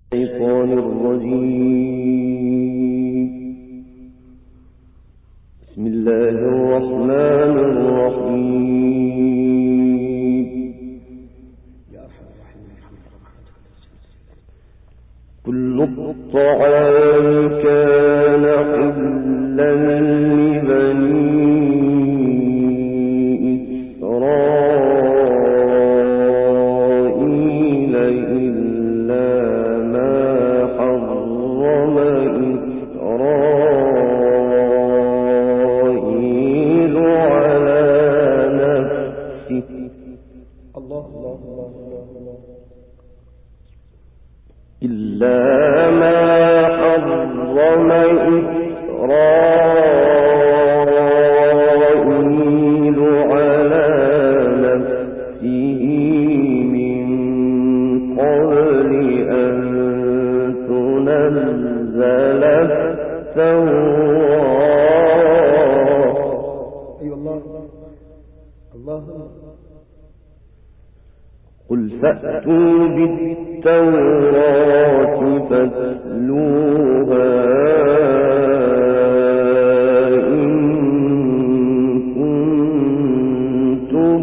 الشيطان الرجيم. بسم الله الرحمن الرحيم. كل الطعام كان حلا لبني إسرائيل إلا ما حرم إسرائيل على نفسه إلا ما حرم إسرائيل على نفسه من قبل أن تنزل التوراة. أي الله الله. قل فأتوا بالتوراة فاتلوها إن كنتم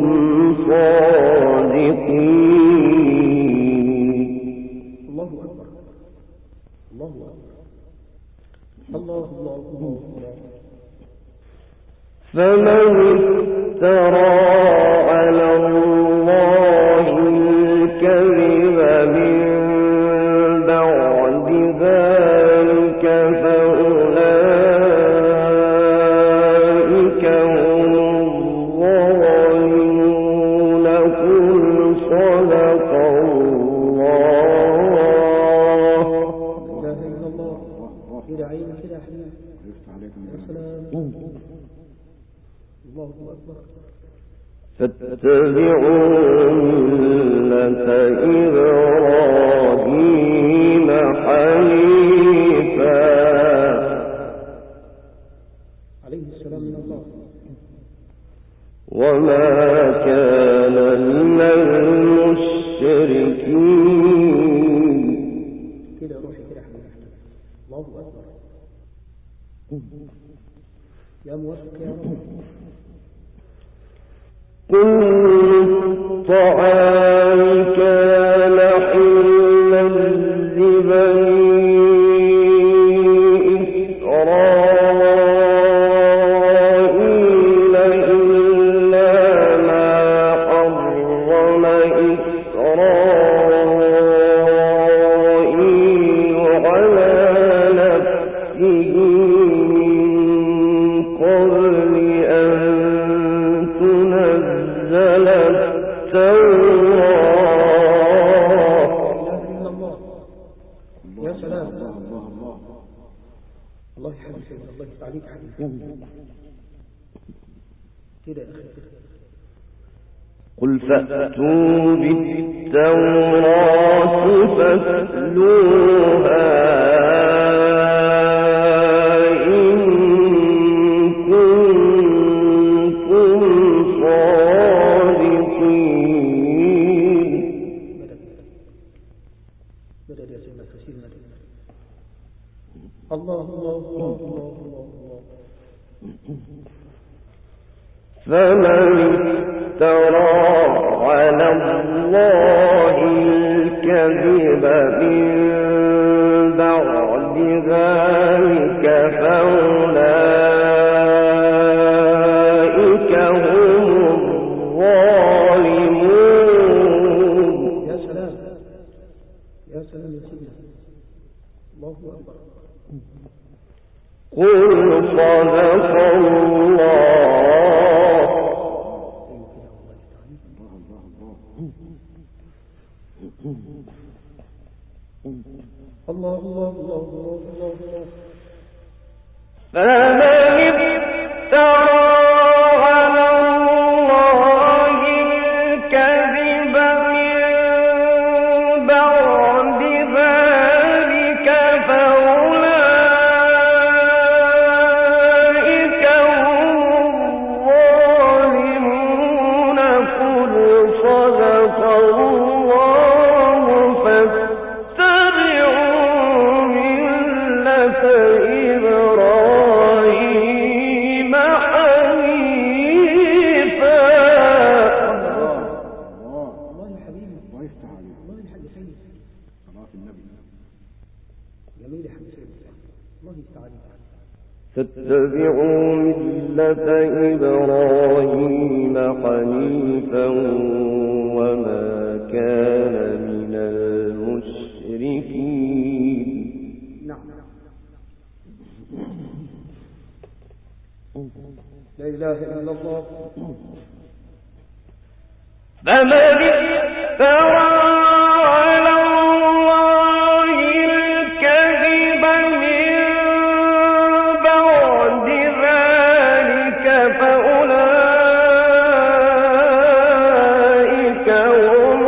صادقين. الله أكبر الله أكبر الله الله الله. فمن افترى على الله الكذب من بعد ذلك فأولئك هم الظالمون. قل صدق الله. لا إله إلا الله. كده عين كده حنان. يا سلام. الله أكبر. فاتبعوا ملة إبراهيم حنيفا عليه السلام من الله وما كان من المشركين. كده روحي كده حنان. الله أكبر. يا موفق يا رب. كل الطعام كان حلا لبني إسرائيل إلا ما حرم إسرائيل على نفسه من قبل أن تنزل التوراة. لا إله إلا الله. يا سلام. الله يحفظك الله يفتح حبيبي. كده يا أخي. قل فأتوا بالتوراة فاتلوها إن كنتم صادقين. مدد يا سيدنا كثير مدد. الله الله الله الله الله. فمن افترى على الله الكذب من بعد ذلك فأولئك هم الظالمون. يا سلام يا سلام يا سيدنا. الله أكبر. قل صدق الله. الله الله الله الله الله. فمن افترى على الله الكذب من بعد ذلك فأولئك هم الظالمون. قل صدق الله فاتبعوا جميل يا حبيبي الله يستعان. فاتبعوا ملة إبراهيم حنيفا وما كان من المشركين. نعم. لا إله إلا الله. فمن افترى على الله الكذب من بعد ذلك فأولئك هم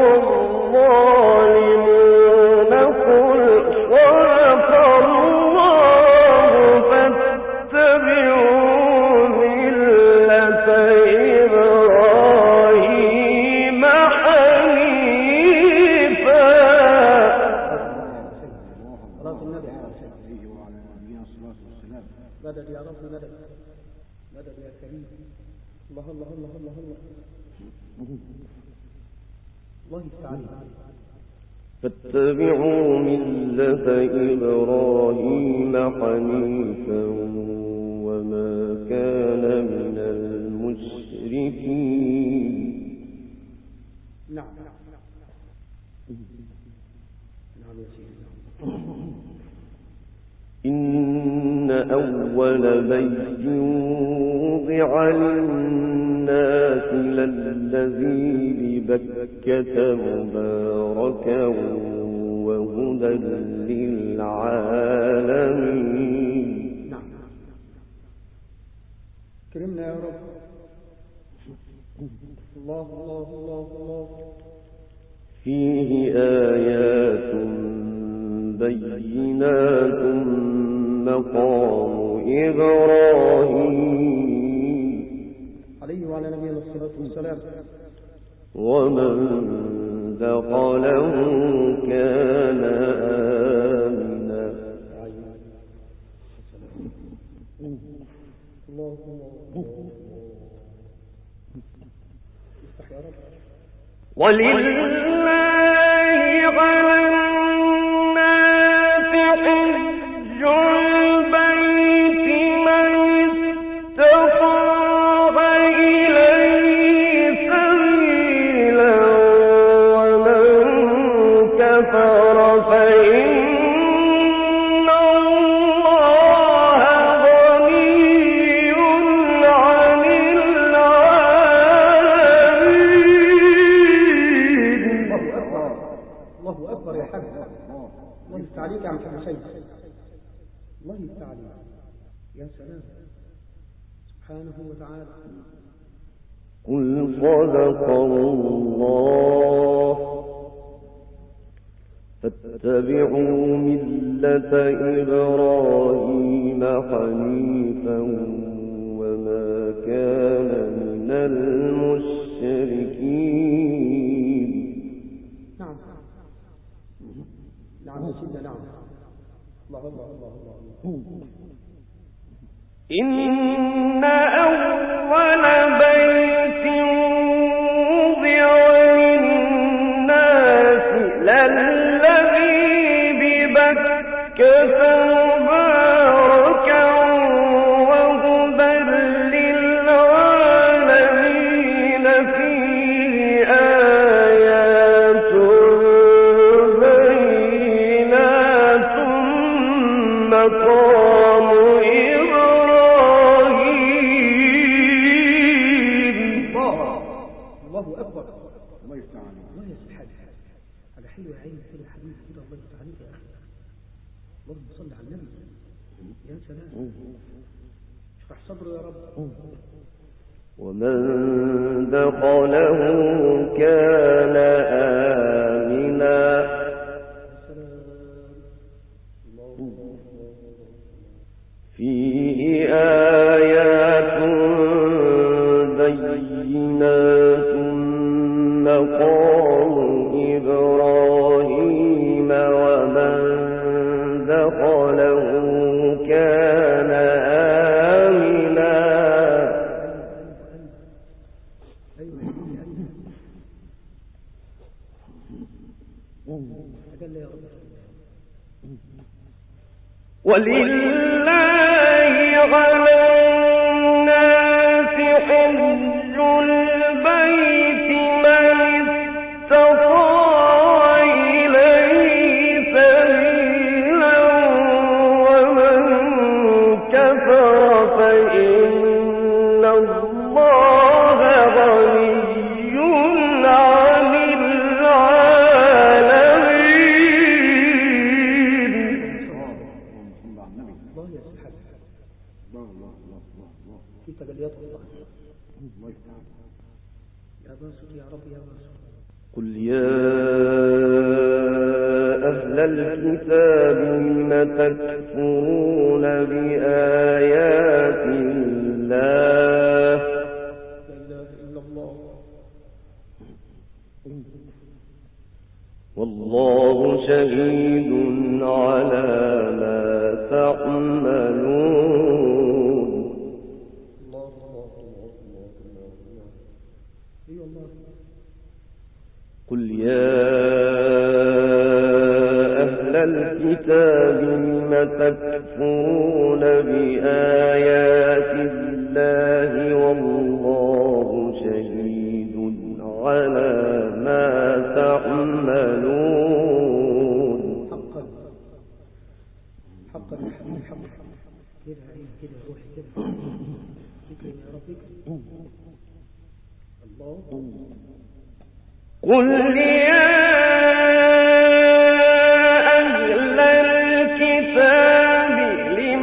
الظالمون. قل صدق الله فاتبعوا ملة إبراهيم حنيفا. صلاة النبي عليه وعلى نبينا الصلاة والسلام. مدد يا رب مدد مدد يا كريم. الله الله الله الله الله الله يستعان. فاتبعوا ملة إبراهيم حنيفا وما كان من المشركين. نعم نعم يا سيدي. إن أول بيت وضع للناس للذي ببكة مباركا وهدى للعالمين. نعم. كرمنا يا رب. الله الله الله الله. فيه آيات بينات مقام إبراهيم عليه وعلى نبينا الصلاة والسلام. ومن دخله كان آمنا. الله الله. افتح يا رب. ولله على الناس حج البيت من استطاع إليه سبيلا ومن كفر فإن الله غني عن العالمين. الله أكبر يا حبيبي. الله يستعليك يا محمد حسين. الله يستعليك يا سلام سبحانه وتعالى. قل صدق الله فاتبعوا ملة إبراهيم حنيفا وما كان من المشركين. نعم نعم يا سيدنا. نعم. الله الله الله الله. إن أول بيت وضع للناس للذي ببكة مباركا وهدى للعالمين. فيه آيات بينات مقام إبراهيم. الله أكبر. الله يستعان. الله يسبحان. هذا حلو يا عيني حلو يا حبيبي كده. الله يستعان يا أخي. اللهم صل على النبي. يا سلام. اشرح صدره يا رب. ومن دخله كان آمنا. فيه آيات بينات مقام إبراهيم ومن دخله كان آمنا. ولله على الناس حج البيت من استطاع إليه سبيلا ومن كفر فإن الله غني عن العالمين. الله يا سبحان في تجليات الله. يا باسط يا رب يا باسط. قل يا أهل الكتاب لم تكفرون بآيات الله لا إله إلا الله والله شهيد على ما تعملون. الله الله الله الله الله. اي والله. قل يا أهل الكتاب لم تكفرون بآيات الله والله شهيد على ما تعملون. حقا حقا يا حبيبي حقا. كده عين كده روحي كده. اكرم يا رب اكرم. الله. قل يا أهل الكتاب لم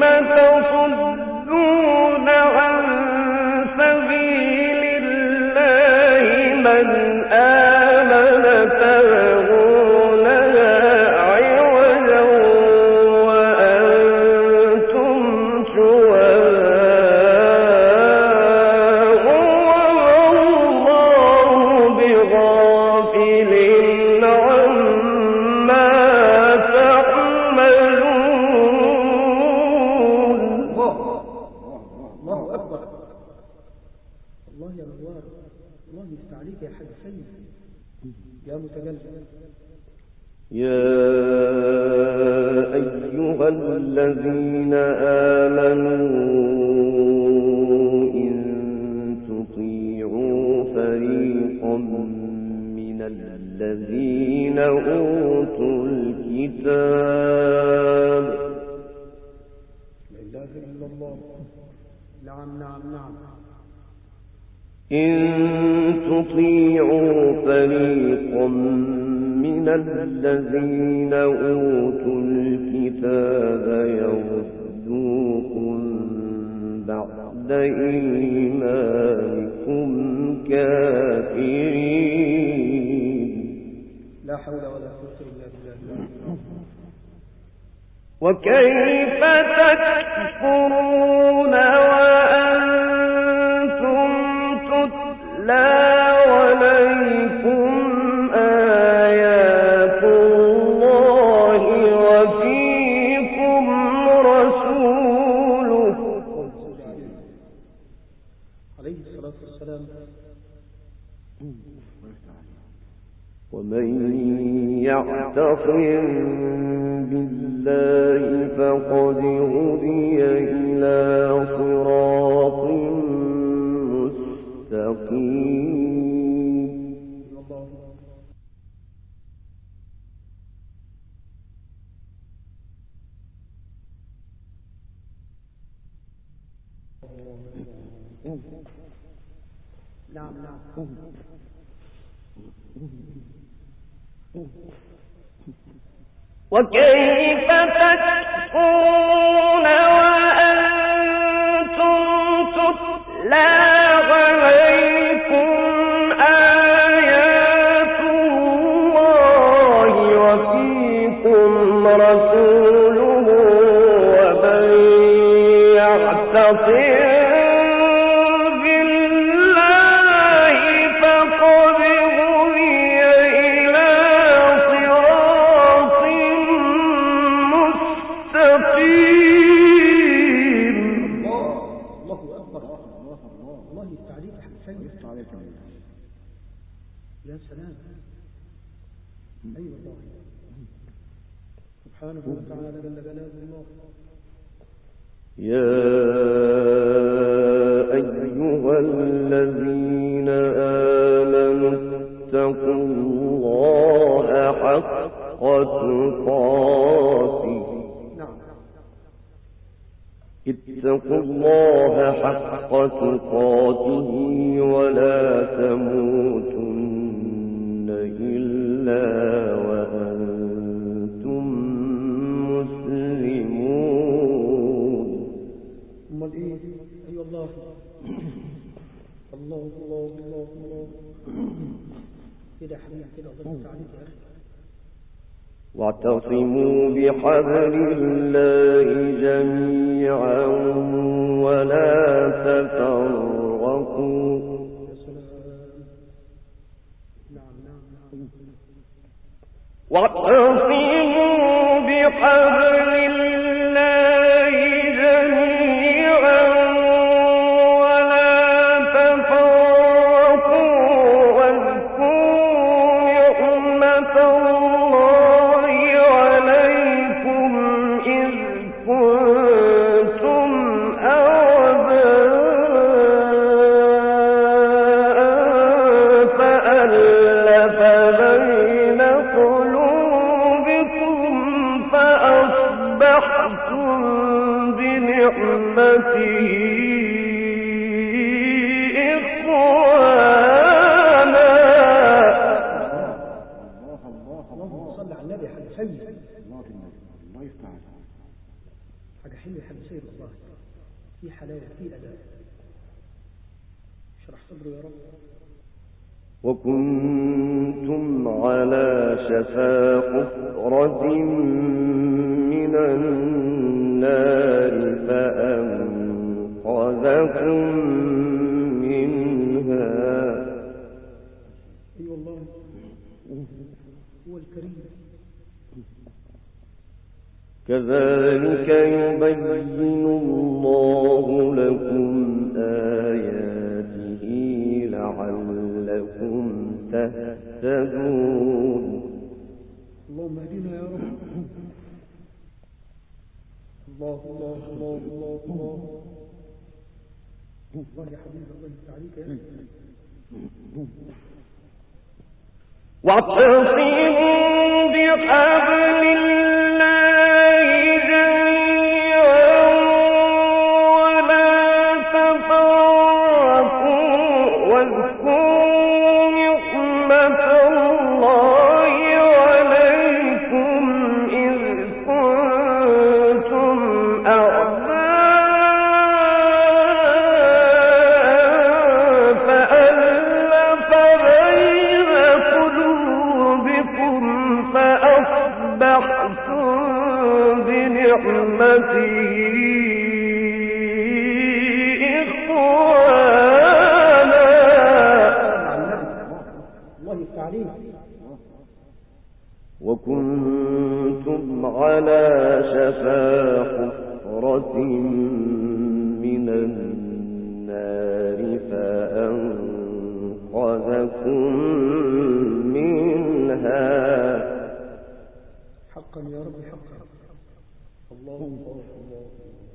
تصدون عن سبيل الله من آمن تبغونها عوجا وأنتم شهداء والله بغافل عما تعملون. الله أكبر. الله يا نوار. الله يفتح عليك يا حاج سيد يا متجلد. يا أيها الذين آمنوا إن تطيعوا فريقا من الذين أوتوا الكتاب لا إله إلا الله. نعم نعم نعم. إن تطيعوا فريقا من الذين أوتوا الكتاب يردوكم بعد إيمانكم كافرين. لا حول ولا قوة إلا بالله. وكيف تكفرون وأنتم تتلى عليكم آيات الله وفيكم رسوله عليه الصلاة والسلام. ومن يعتصم بالله فقد هدي إلى صراط مستقيم. نعم نعم. وكيف تكفرون وأنتم تتلى عليكم آيات الله وفيكم رسوله ومن يعتصم يا سلام. أيوة الله سبحانه وتعالى جل جلاله الله. يا أيها الذين آمنوا اتقوا الله حق تقاته اتقوا الله حق تقاته ولا تموتن إلا وأنتم مسلمون. أمال إيه؟ أي الله الله الله الله الله كده يا حبيبي كده الله يفتح عليك يا أخي. واعتصموا بحبل الله جميعا ولا تفرقوا. يا سلام. نعم نعم نعم. واعتصموا بحبل الله جميعا ولا تفرقوا واذكروا نعمة الله عليكم إذ كنتم أعداء فألف بين قلوبكم فأصبحتم بنعمته إخوانا. اللهم صل على النبي حاجة سيد. الله يفتح عليك. حاجة حلوة حاجة سيد والله. في حلاوة في أداء. اشرح صدره يا رب. وكنتم على شفا حفرة من النار فأنقذكم منها. أي والله هو الكريم. كذلك يبين الله لكم آياته لعلكم تهتدون. اللهم اهدنا يا رب. الله الله الله الله الله الله يا حبيبي الله يفتح عليك يا أخي. واعتصموا بحبل الله جميعا ولا تفرقوا واذكروا نعمة الله عليكم إذ كنتم أعداء فألف بين قلوبكم فأصبحتم بنعمته إخوانا. الله يفتح عليك. وكنتم على شفا حفرة من النار فأنقذكم منها. حقا يا رب حقا. الله الله الله.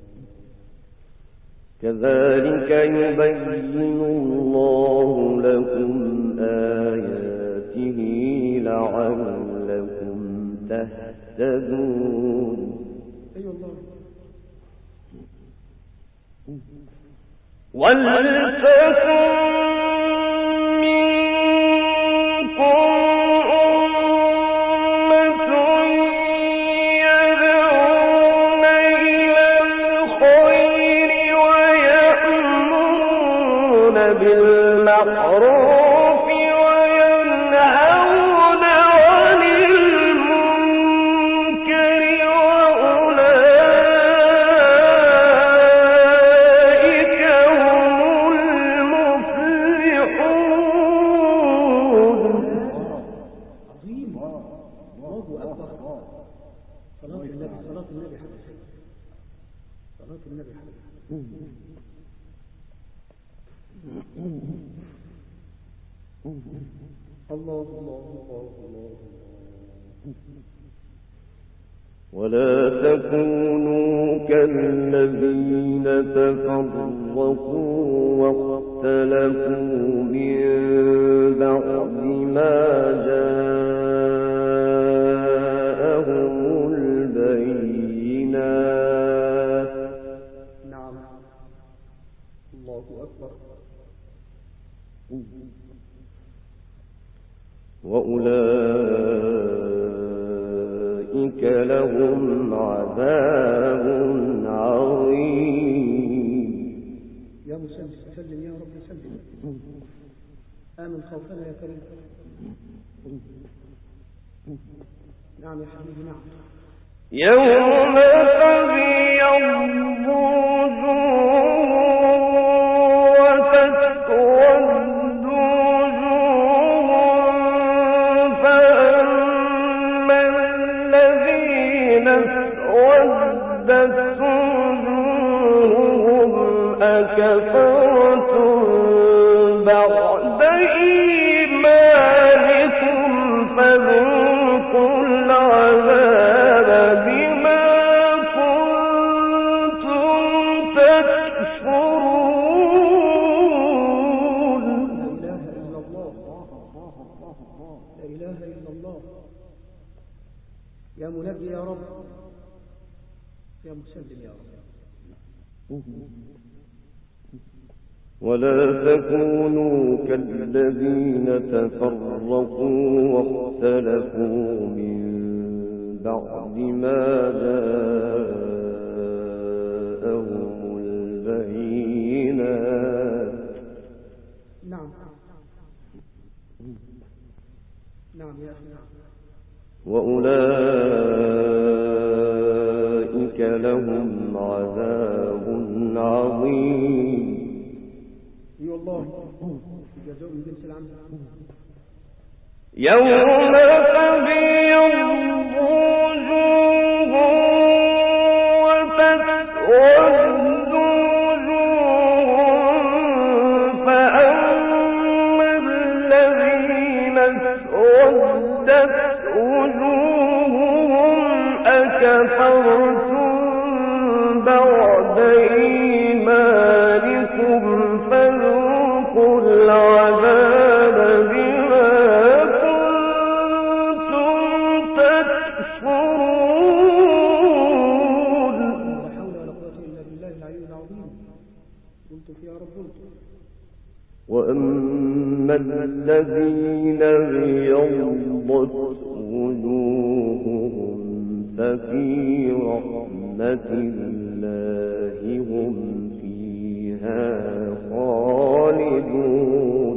كذلك يبين الله لكم آياته لعلكم تهتدون. أي والله. ولتكن منكم أمة يدعون إلى الخير ويأمرون بالمعروف وينهون عن المنكر وأولئك هم المفلحون. عظيم. الله أكبر. صلاة النبي صلاة النبي حبيبي. صلاة النبي حبيبي. الله الله الله الله. ولا تكونوا الذين تفرقوا واختلفوا من بعد ما جاءهم البينات. نعم. الله أكبر. وأولئك لهم عذاب عظيم. يا مسلم سلم يا رب سلم. آمن خوفنا يا كريم. نعم يا حبيبي نعم. يوم تبيض وجوه وتسود وجوه، فأما الذين اسودت وجوههم أكفرتم بعد إيمانكم فذوقوا العذاب بما كنتم تكفرون. لا إله إلا الله. لا إله إلا الله. يا منجي يا رب، يا مسلم يا رب. ولا تكونوا كالذين تفرقوا واختلفوا من بعد ما جاءهم البينات. نعم نعم يا أخي نعم. وأولئك لهم عذاب عظيم. اي والله جزاء من جنس العمل. يوم تبيض وجوه وتسود وجوه، فأما الذين اسودت وجوههم أكفرتم بعد إيمانكم فذوقوا العذاب بما كنتم تكفرون. لا حول ولا قوة إلا بالله العلي العظيم. قلت يا رب قلت. وأما الذين ابيضت وجوههم ففي رحمة الله هم فيها خالدون.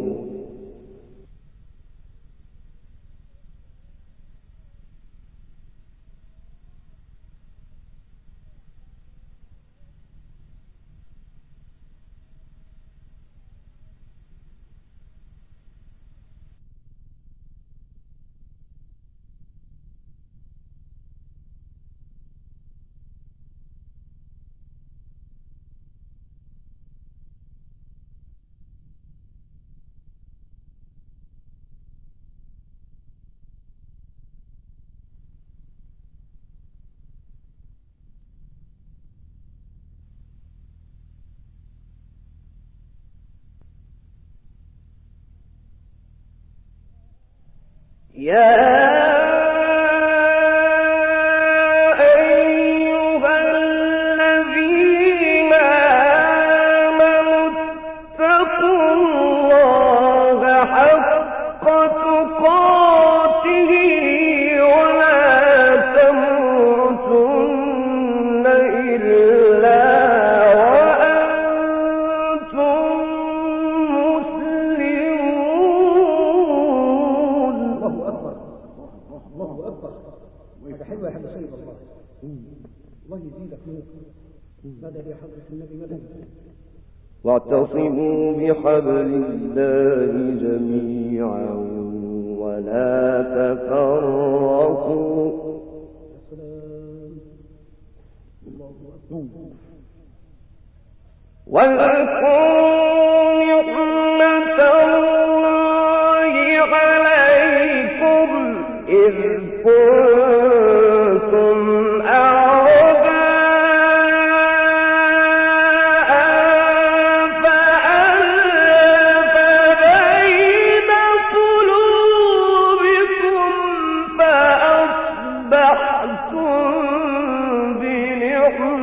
يا أيها الذين آمنوا اتقوا الله حق تقاته ولا تموتن إلا وأنتم مسلمون. الله أكبر الله أكبر. حاجة حلوة يا حاجة سيد الله. الله يزيدك نور. مدد يا حضرة النبي مدد. واعتصموا بحبل الله جميعا ولا تفرقوا. السلام. الله أكبر. واذكروا نعمة الله عليكم إذ كنتم أعداء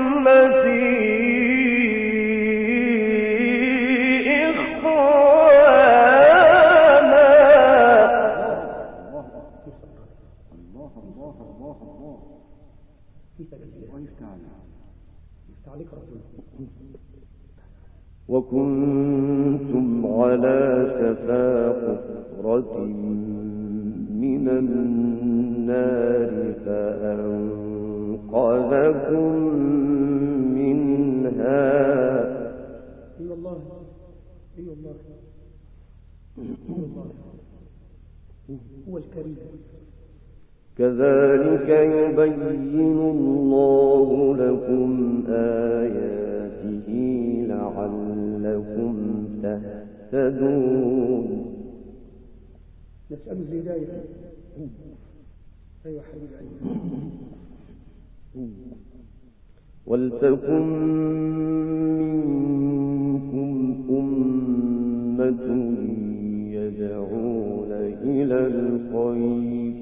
وكنتم على شفا حفرة من النار فأنقذكم منها. أي الله أي الله أي الله هو الكريم. كذلك يبين الله لكم آياته لعلكم تهتدون. نسأل الهداية. أيوة حبيبي. ولتكن منكم أمة يدعون إلى الخير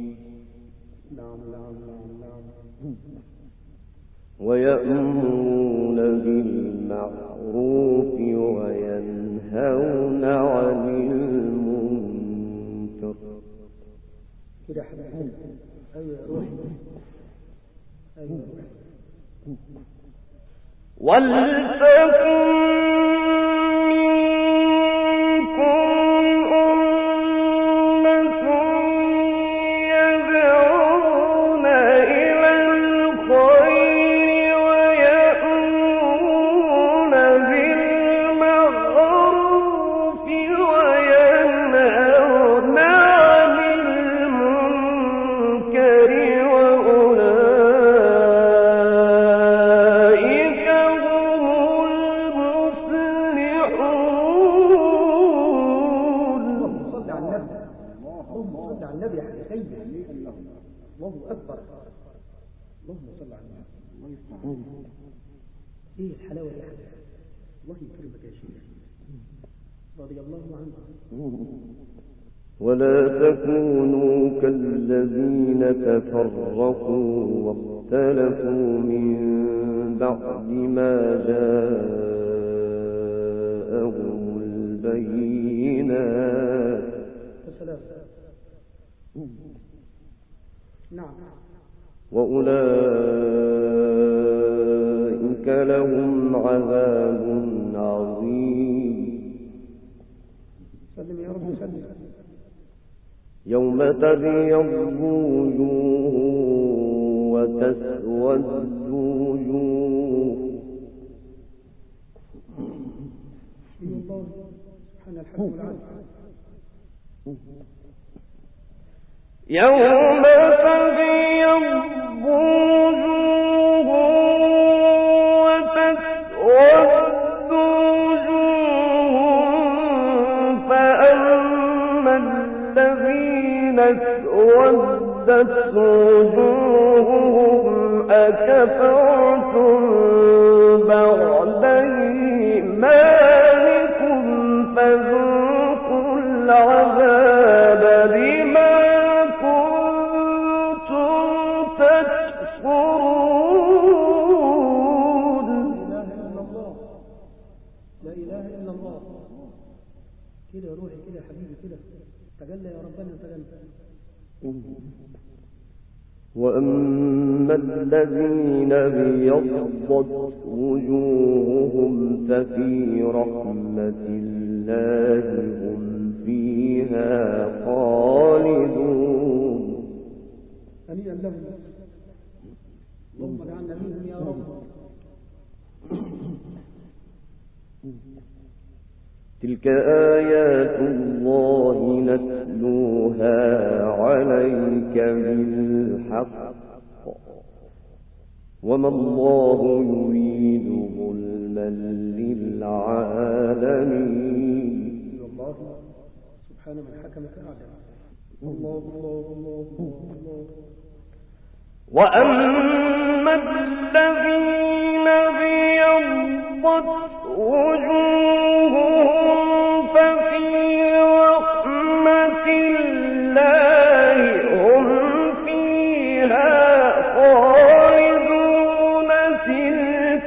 ويأمرون بالمعروف وينهون عن المنكر. كده حبيبي. أيوة روحي أيوة روحي. ولتكن ايه الحلاوه دي يا حبيبي. الله يكرمك يا شيخ رضي الله عنه. ولا تكونوا كالذين تفرقوا واختلفوا من بعد ما جاءهم البينات. السلام. نعم. وأولئك لهم عذاب عظيم. سلم يا رب سلم. يوم تبيض وجوه وتسود وجوه. الله سبحان الحكم العدل. يوم تبيض وجوه وتسود وجوه فأما الذين اسودت وجوههم أكفرتم بعد إيمانكم فذوقوا العذاب بما كده يا روحي كده يا حبيبي كده. تجلى يا ربنا تجلى. وأما الذين ابيضت وجوههم ففي رحمة الله هم فيها خالدون. هنيئا لهم. اللهم اجعلنا منهم يا رب. تلك آيات الله نتلوها عليك بالحق وما الله يريد ظلما للعالمين. الله سبحان من حكم فأعدل. الله الله الله الله. وأما الذين ابيضت وجوههم ففي رحمة الله هم فيها خالدون. تلك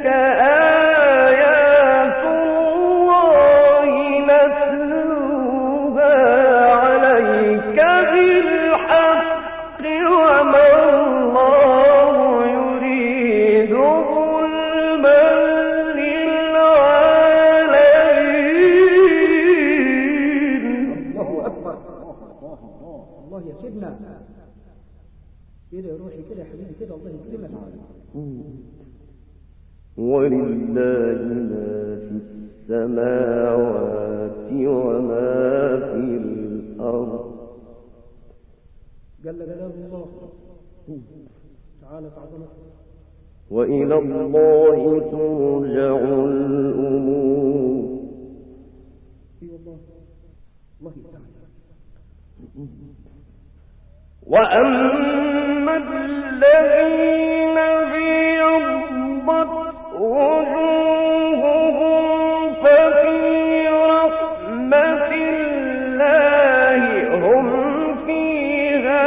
كده الله يكرمك. ولله ما في السماوات وما في الأرض. جل جلال الله تعالى عظمته. وإلى الله ترجع الأمور. اي والله الله تعالى. وأما الذين ابيضت وجوههم ففي رحمة الله هم فيها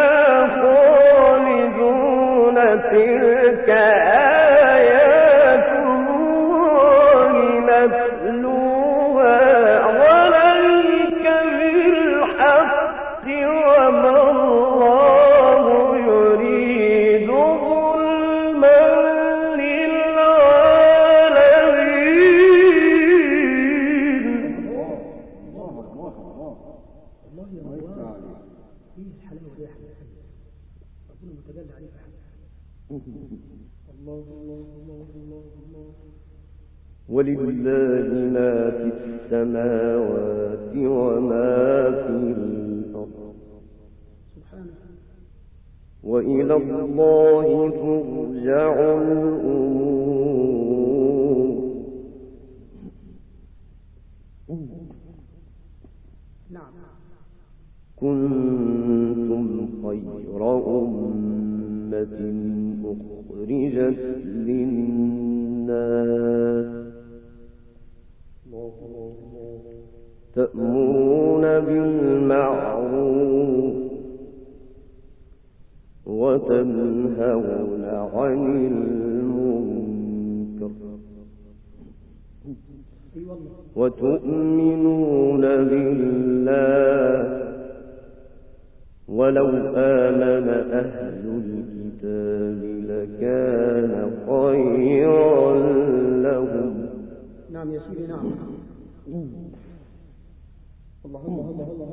خالدون. تلك آيات الله نتلوها عليك بالحق وما الله يريد ظلما للعالمين. الله يا الله ايه الحلاوه دي يا حبيبي. ربنا متجلى عليك يا حبيبي. الله الله الله الله الله. ولله ما في السماوات وما في الأرض. سبحانه. وإلى الله ترجع الأمور. نعم. كنتم خير أمة أخرجت للناس تأمرون بالمعروف وتنهون عن المنكر وتؤمنون بالله. ولو آمن أهل الكتاب لكان خيرا لهم. نعم يا سيدي نعم. الله الله الله الله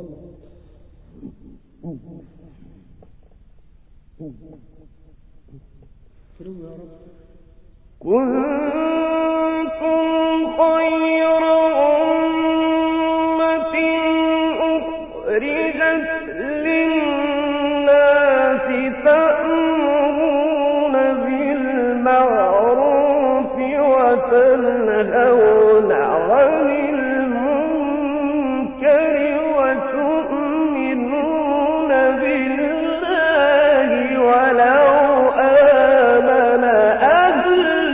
الله. كرم يا رب. كنتم خير أمة أخرجت للناس تأمرون بالمعروف وتنهون عن المنكر وتؤمنون بالله. ولو آمن أهل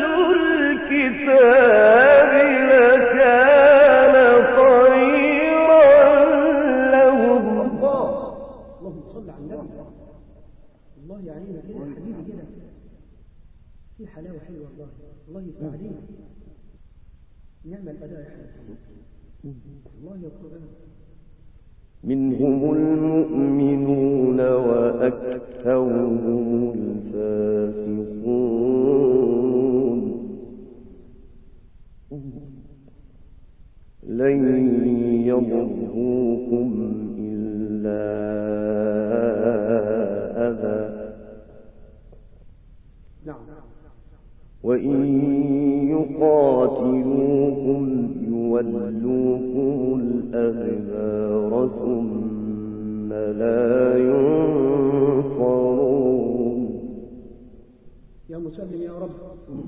الكتاب لكان خيرا لهم. اللهم صل على النبي. الله يعينك كده يا حبيبي كده. في حلاوه حلوه والله. الله يفتح عليك. نعم الأداء يا حبيبي. الله يا قرآن. منهم المؤمنون وأكثرهم الفاسقون. لن يضروكم إلا أذى. نعم. وإن يقاتلوكم يولوكم الأدبار ثم لا ينصرون. يا مسلم يا رب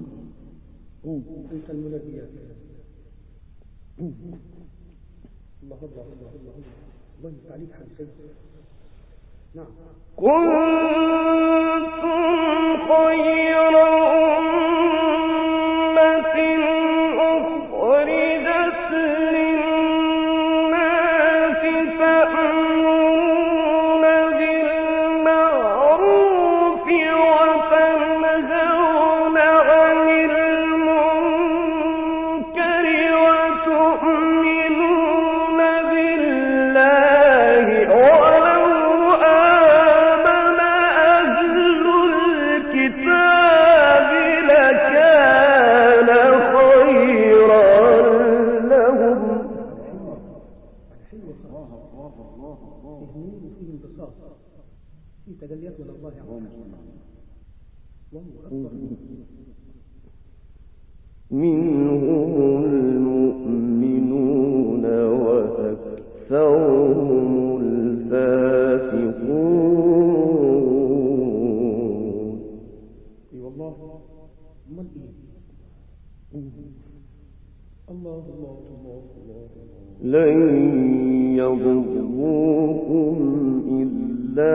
أنت المنبي يا الله الله الله الله الله يفتح عليك حبيبي. نعم. كنتم خير أمة أخرجت للناس تأمرون بالمعروف وتنهون عن المنكر وتؤمنون بالله. ولو آمن أهل الكتاب لكان خيرا لهم. فيه نور وفيه انبساط. فيه تجليات من الله عز وجل. منهم المؤمنون وأكثرهم الفاسقون. اي والله. امال ايه؟ الله الله الله الله. لن يضروكم إلا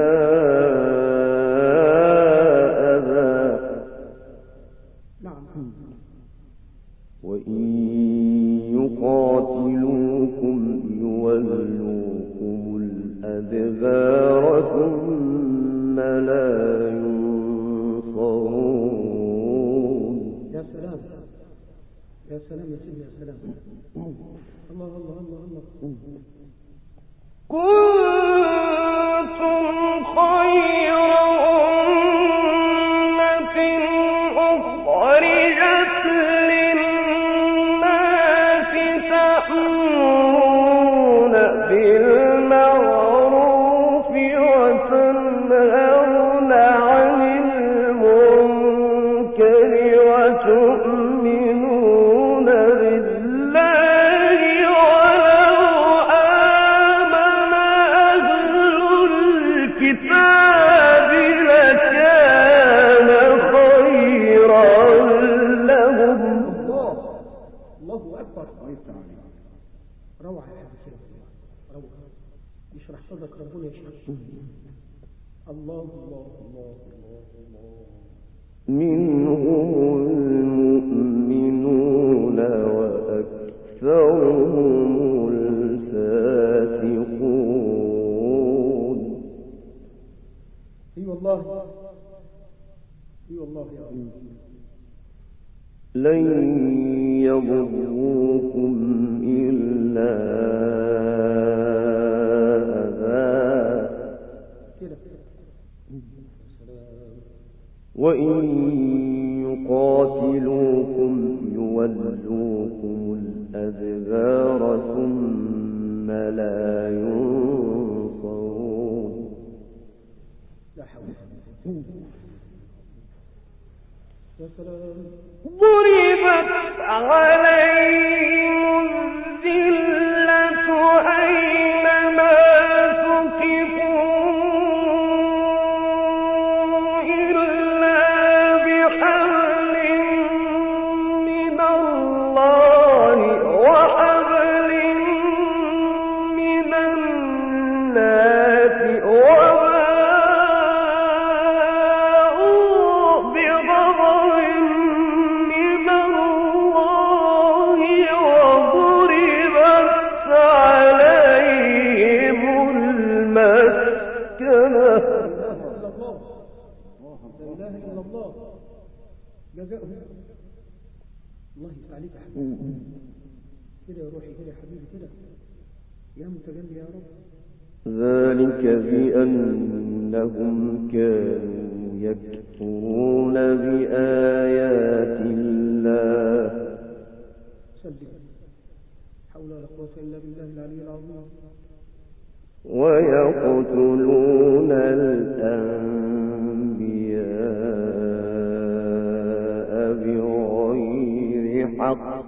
أذى. نعم. وإن يقاتلوكم يولوكم الأدبار ثم لا ينصرون. يا سلام يا سلام يا سيدي يا سلام. الله الله الله الله. كنتم خير أمة أخرجت للناس تأمرون بالمعروف وتنهون عن المنكر وتؤمنون بالله ولو آمن أهل الكتاب لكان خيرا لهم. الله أكبر. روعة يا حبيبي روعة. يشرح صدرك ربنا يشرح. الله الله الله الله الله. منهم المؤمنون وأكثرهم الفاسقون. اي والله اي والله يا رب. لن يضروكم إلا أذى. كده. وإن يقاتلوكم يولوكم الأدبار ثم لا ينصرون. لا حول. يا سلام. ضربت عليهم الذلة أينما ثقفوا إلا بحبل من الله وحبل من الناس وباءوا بغضب من الله وضربت عليهم المسكنة. لا اله الا الله. جزاؤهم. الله يفتح عليك يا حبيبي. كده يا روحي كده يا حبيبي كده. يا متجلي يا رب. ذلك بأنهم كانوا يكفرون بآيات الله. سلم. حول ولا قوة إلا بالله العلي العظيم. ويقتلون الأنبياء بغير حق.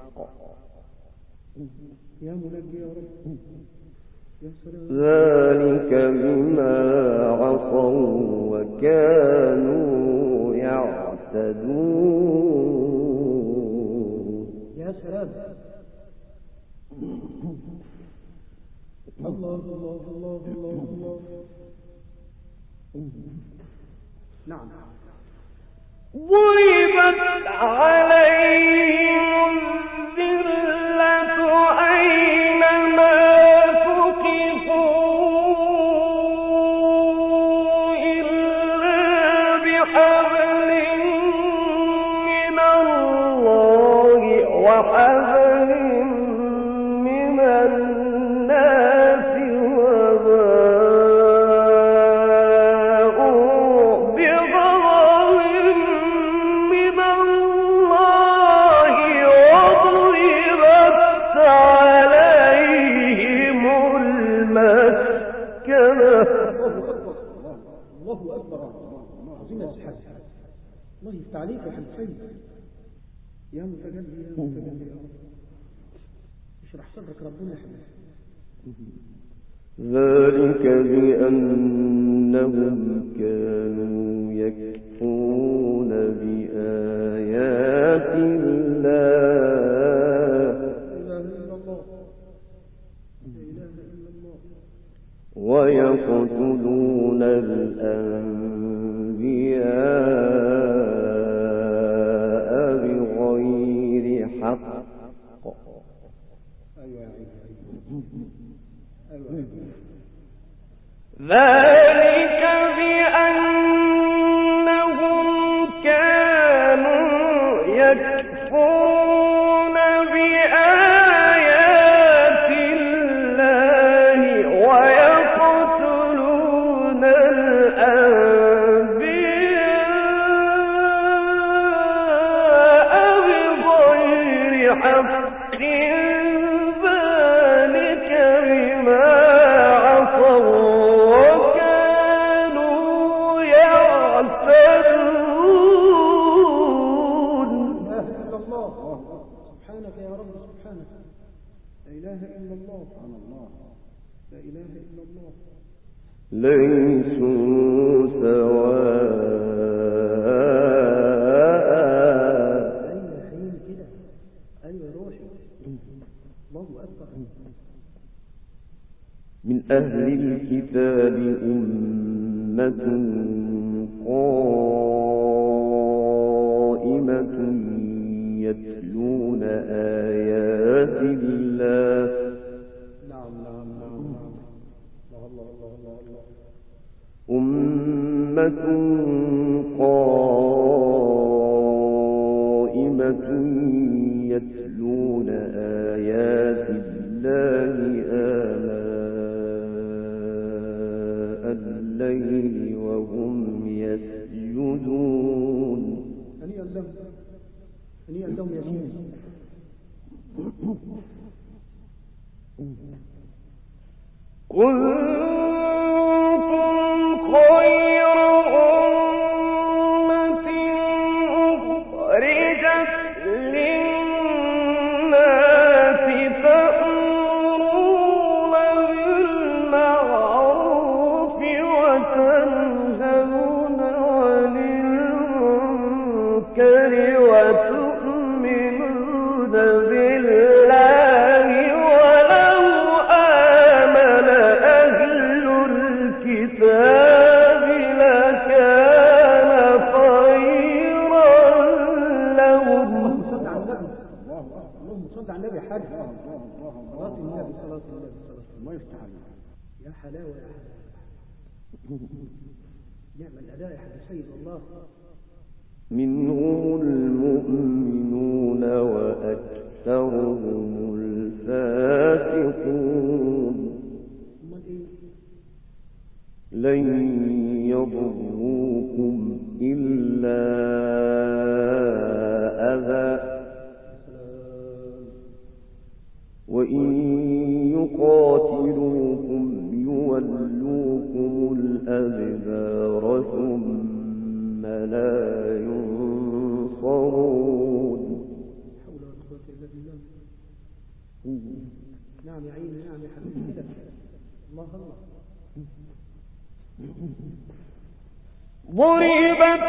يا منجي يا رب. يا سلام. ذلك بما عصوا وكانوا يعتدون. يا سلام. الله الله الله الله الله. نعم. ضربت عليهم الذلة أينما ثقفوا إلا بحبل من الله وحبل من الناس وباءوا بغضب من الله وضربت عليهم المسكنة. الله أكبر. عظيم السحاب. الله يفتح عليك يا حسين، يا متجلي يا متجلي يا رب، اشرح صدرك ربنا يا حبيبي. ذلك بأنهم كانوا يكفرون بآيات الله ويقتلون الأنبياء بغير حق. ذلك بأنهم كانوا يكفرون بآيات الله ويقتلون الأنبياء بغير حق. ذلك بما ليسوا سواء. من أهل الكتاب أمة قائمة يتلون آيات الله أمة قائمة يتلون آيات الله آناء الليل وهم يسجدون. هنيئا لهم يا سيدي. خير أمة أخرجت للناس تأمرون بالمعروف وتنهون عن المنكر وتؤمنون بالله ولو آمن أهل الكتاب لكان خيرا لهم. اللهم صل على النبي حاج. صلاة النبي صلاة النبي الله يفتح عليك. يا حلاوة يا حلاوة. نعم الأداء يا حاج سيد الله. منهم المؤمنون وأكثرهم الفاسقون. لن يضروكم إلا أذى وإن يقاتلوكم يولوكم الأدبار ثم لا ينصرون. حول ولا قوة إلا بالله. نعم يا عيني نعم يا حبيبي. الله الله. ضربت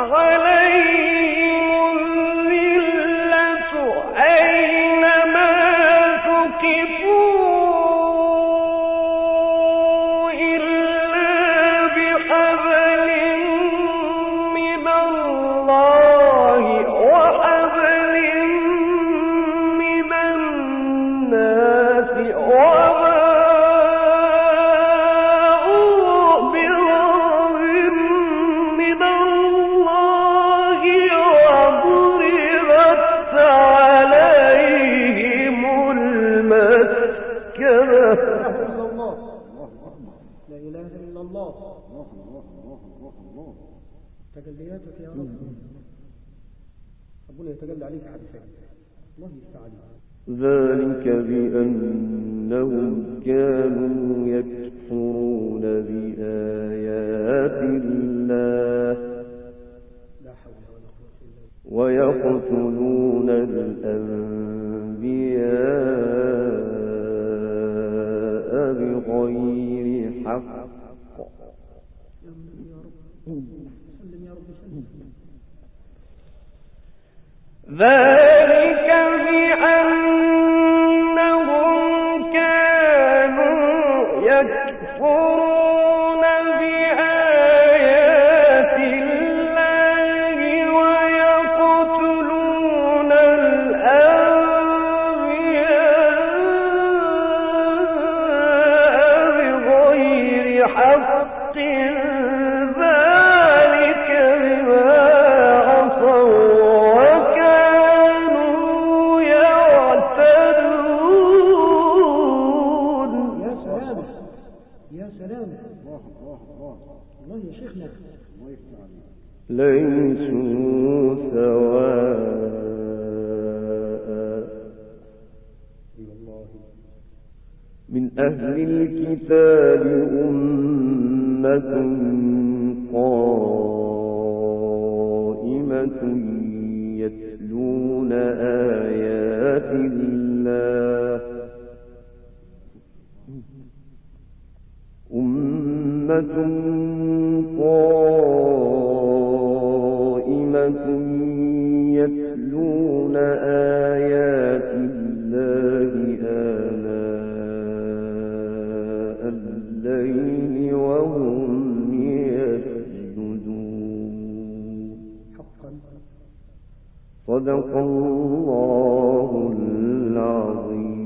عليهم الذلة أينما ثقفوا إلا بحبل من الله وحبل من الناس تجلياتك يا رب. ربنا يتجلى عليك عبد الله يستعان. ذلك بأنهم كانوا يكفرون بآيات الله لا حول ولا ويقتلون الأنبياء بغير حق. ذلك بأنهم كانوا يكفرون بآيات الله ويقتلون الأنبياء بغير حق. ذلك بما عصوا وكانوا يعتدون. يا سلام. الله يا شيخنا. ليسوا سواء من أهل الكتاب أمة قائمة يتلون آيات الله أمة قائمة يتلون آيات الله آناء الليل وهم يسجدون. صدق الله العظيم.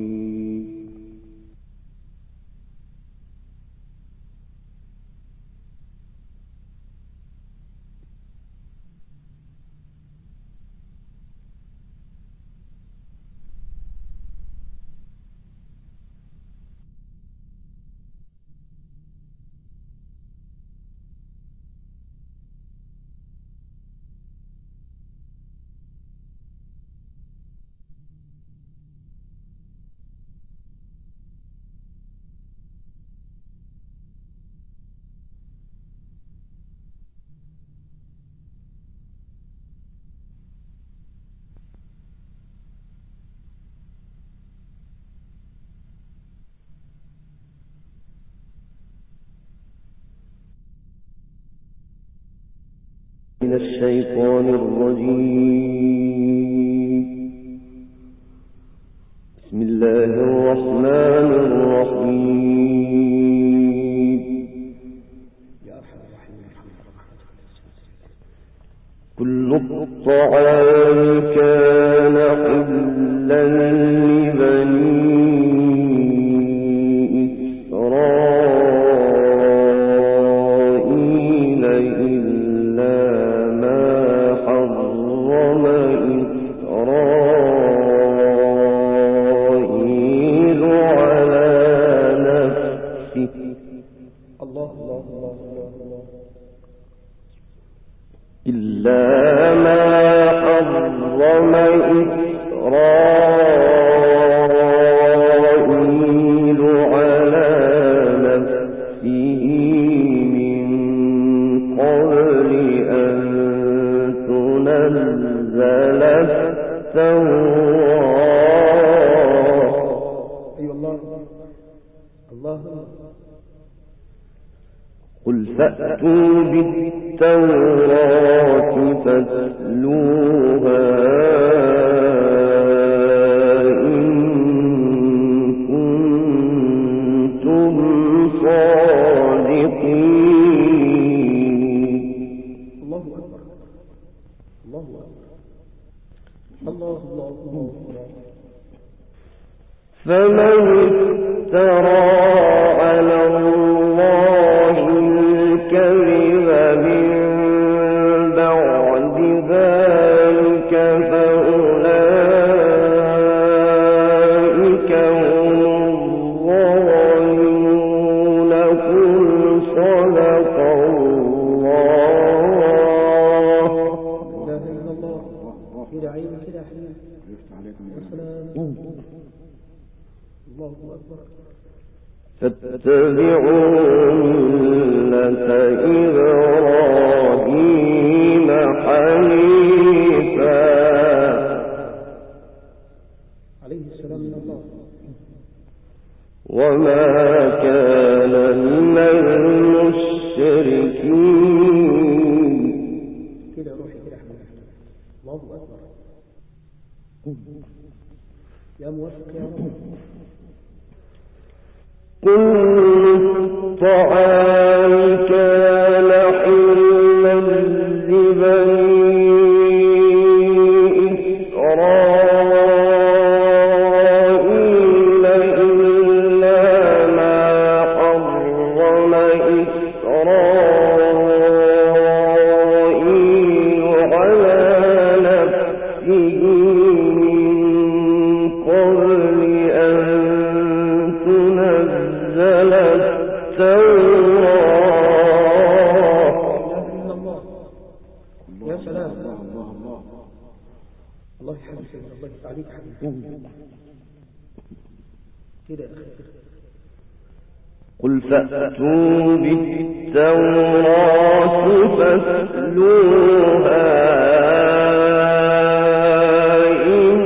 من الشيطان الرجيم. بسم الله الرحمن الرحيم. كل الطعام كان حلا لبني إسرائيل إلا ما حرم إسرائيل على نفسه. إلا ما حرم إسرائيل على نفسه من قبل أن تنزل التوراة. قل فأتوا بالتوراة فاتلوها إن كنتم صادقين. الله أكبر. الله أكبر. فمن افترى على الله الكذب من بعد ذلك فأولئك هم الظالمون. قل صدق الله. لا إله إلا الله. كده عين كده حين. الله أكبر. فاتبعوا ملة إبراهيم حنيفا وما كان من المشركين. كده روحي كده حبيبي. الله أكبر. يا موفق يا رب. كل الطعام كان حلا لبني قل فأتوا بالتوراة فاتلوها إن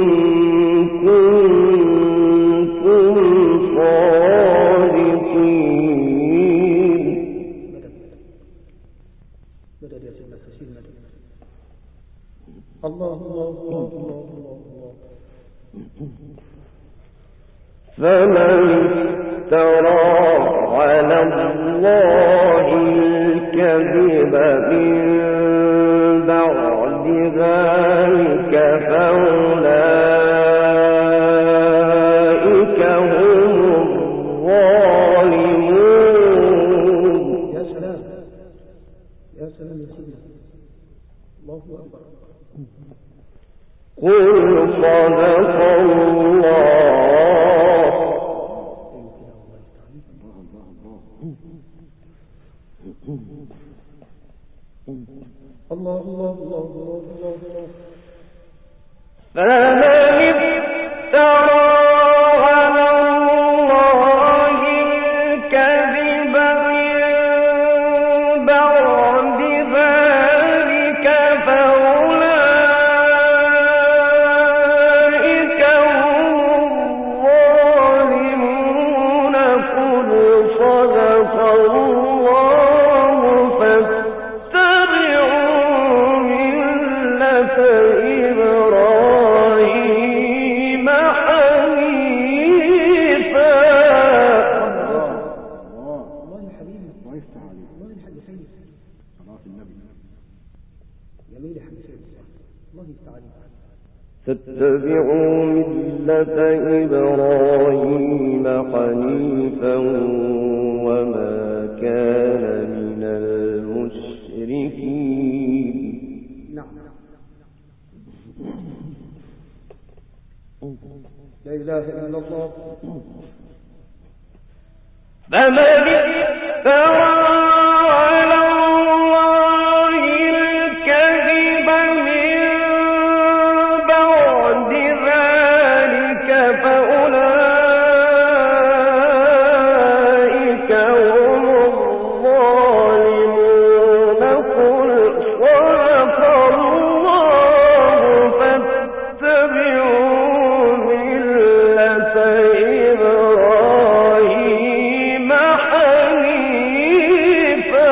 كنتم صادقين. مدد يا سيدنا الحسين مدد. الله الله الله الله الله. فمن افترى على الله الكذب من بعد ذلك فأولئك هم الظالمون. يا سلام يا سلام يا سيدنا. الله أكبر. قل صدق الله. الله الله الله الله الله. فمن افترى على الله الكذب من بعد ذلك فأولئك هم الظالمون. قل صدق الله فاتبعوا ملة إبراهيم حنيفا. الله يا حبيبي. الله يفتح عليك. الله يا حاج سيد. صلاة النبي. جميل يا حاج سيد. الله يفتح عليك. فاتبعوا ملة إبراهيم حنيفا وما كان من المشركين. نعم. لا إله إلا الله. فمن افترى على الله الكذب من بعد ذلك فأولئك هم الظالمون. قل صدق الله فاتبعوا ملة إبراهيم حنيفا.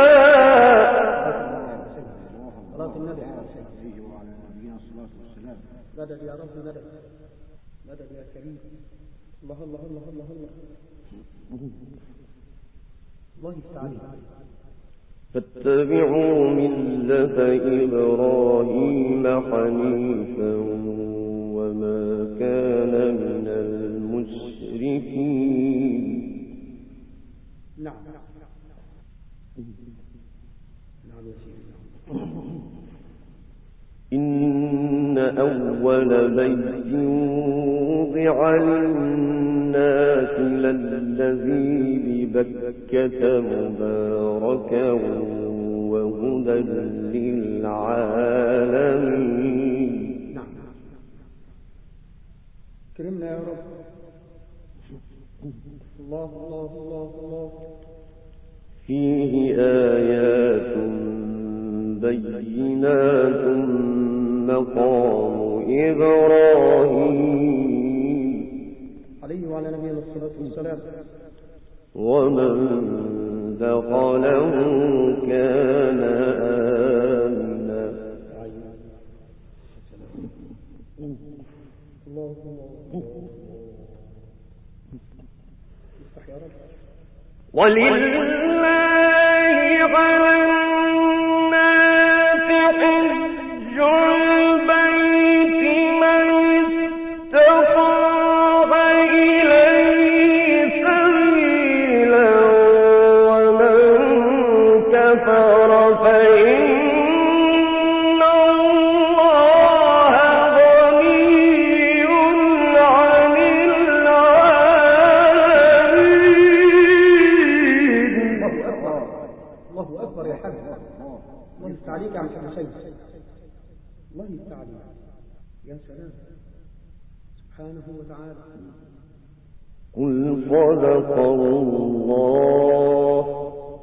صلاة النبي عليه وعلى نبينا الصلاة والسلام. مدد يا رب مدد. مدد يا كريم. الله الله الله الله الله. الله يفتح عليك. فاتبعوا ملة إبراهيم حنيفا وما كان من المشركين. نعم نعم يا سيدي. إن أول بيت وضع للناس للذي ببكة مباركا وهدى للعالمين. نعم. كرمنا يا رب. الله الله الله الله. فيه آيات بينات مقام إبراهيم. عليه وعلى على نبينا الصلاة والسلام. ومن دخله كان آمنا. الله افتح يا رب. ولله على الناس حج البيت من استطاع إليه سبيلا ومن كفر فإن الله غني عن العالمين. الله أكبر يا حاج. الله يفتح عليك يا عم حسين. الله يفتح عليك. يا سلام سبحانه وتعالى. قل صدق الله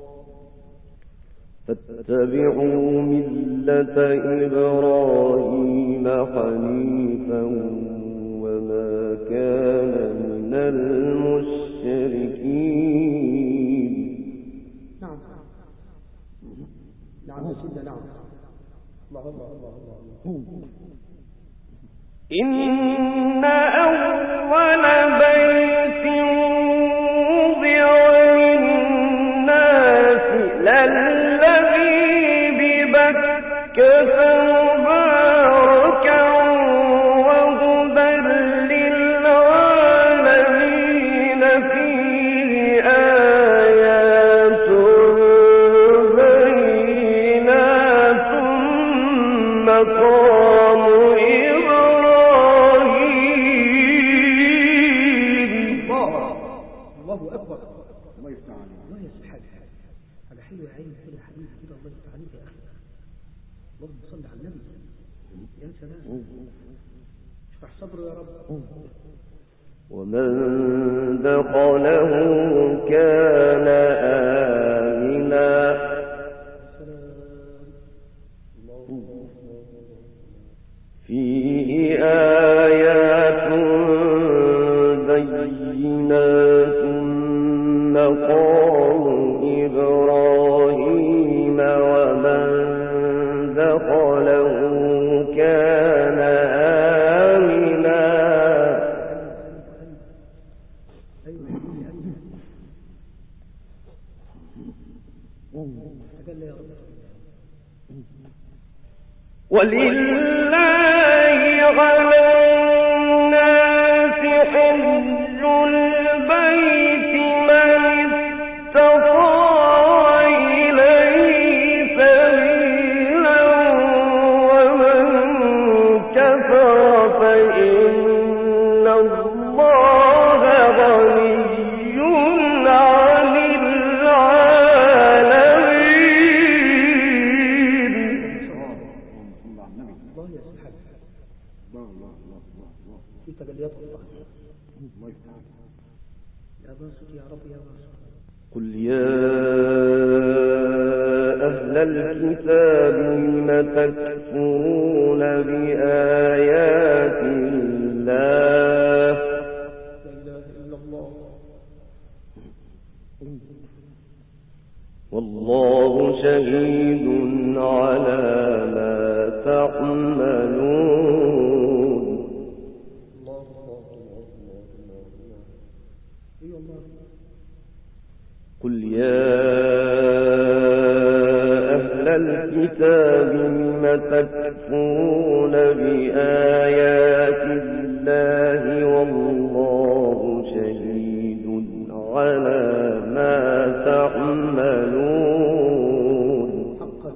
فاتبعوا ملة إبراهيم حنيفا وما كان من المشركين. نعم نعم يا سيدنا. نعم. الله الله الله الله. إن أول بيت وضع للناس للذي ببكة مباركا وهدى للعالمين فيه آيات بينات مقام الله أكبر. الله يفتح عليك. الله يسبحك. هذا حلو يا عيني كده حبيبي كده. الله يفتح عليك يا أخي. اللهم صل على النبي. يا سلام اشرح صدره يا رب. ومن دخله كان آمنا. فيه آيات بينات مقام إبراهيم ومن دخله كان آمنا. ولله على الناس حج البيت من استطاع إليه سبيلا ومن كفر فإن الله غني عن العالمين. الله يسبحك. في تجليات الله. الله يفتح عليك. يا باسط يا رب يا باسط. قل يا أهل الكتاب لم تكفرون بآيات الله لا إله إلا الله. والله شهيد على ما تعملون. الله الله الله الله الله. اي والله. قل يا أهل الكتاب لم تكفرون بآيات الله والله شهيد على ما تعملون. حقا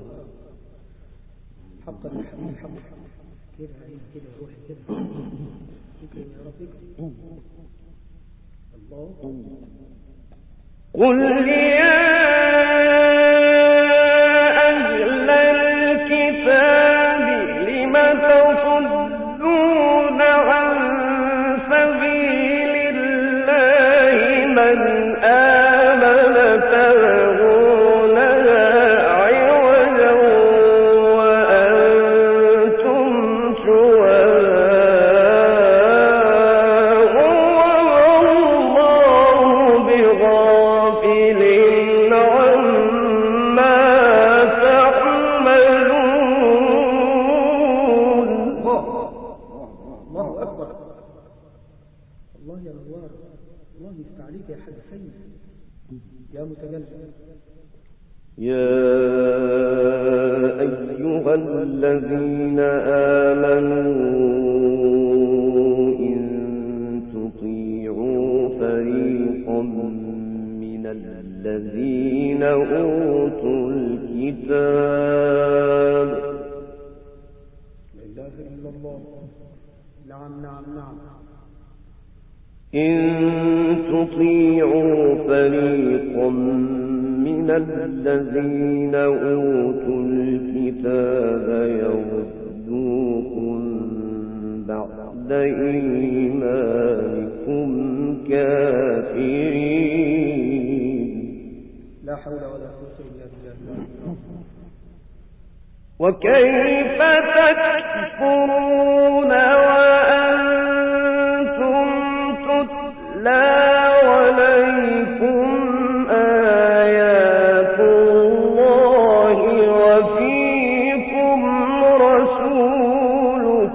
حقا حقا كده عين كده روحي كده. اكرم يا رب اكرم. الله. قل يا أهل الكتاب لم تصدون عن سبيل الله من آمن تبغونها عوجا وأنتم شهداء والله الله يا نوار، الله يفتح عليك يا حاج سيد يا متجلد. يا أيها الذين آمنوا إن تطيعوا فريقا من الذين أوتوا الكتاب لا إله إلا الله. نعم نعم نعم. إن تطيعوا فريقا من الذين أوتوا الكتاب يردوكم بعد إيمانكم كافرين. لا حول ولا قوة إلا بالله. وكيف تكفرون وأنتم تتلى عليكم آيات الله وفيكم رسوله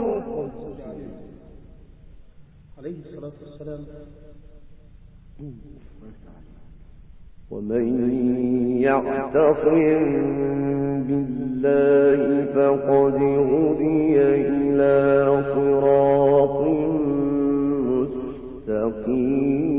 عليه الصلاة والسلام. ومن يعتصم بالله فقد هدي إلى صراط مستقيم.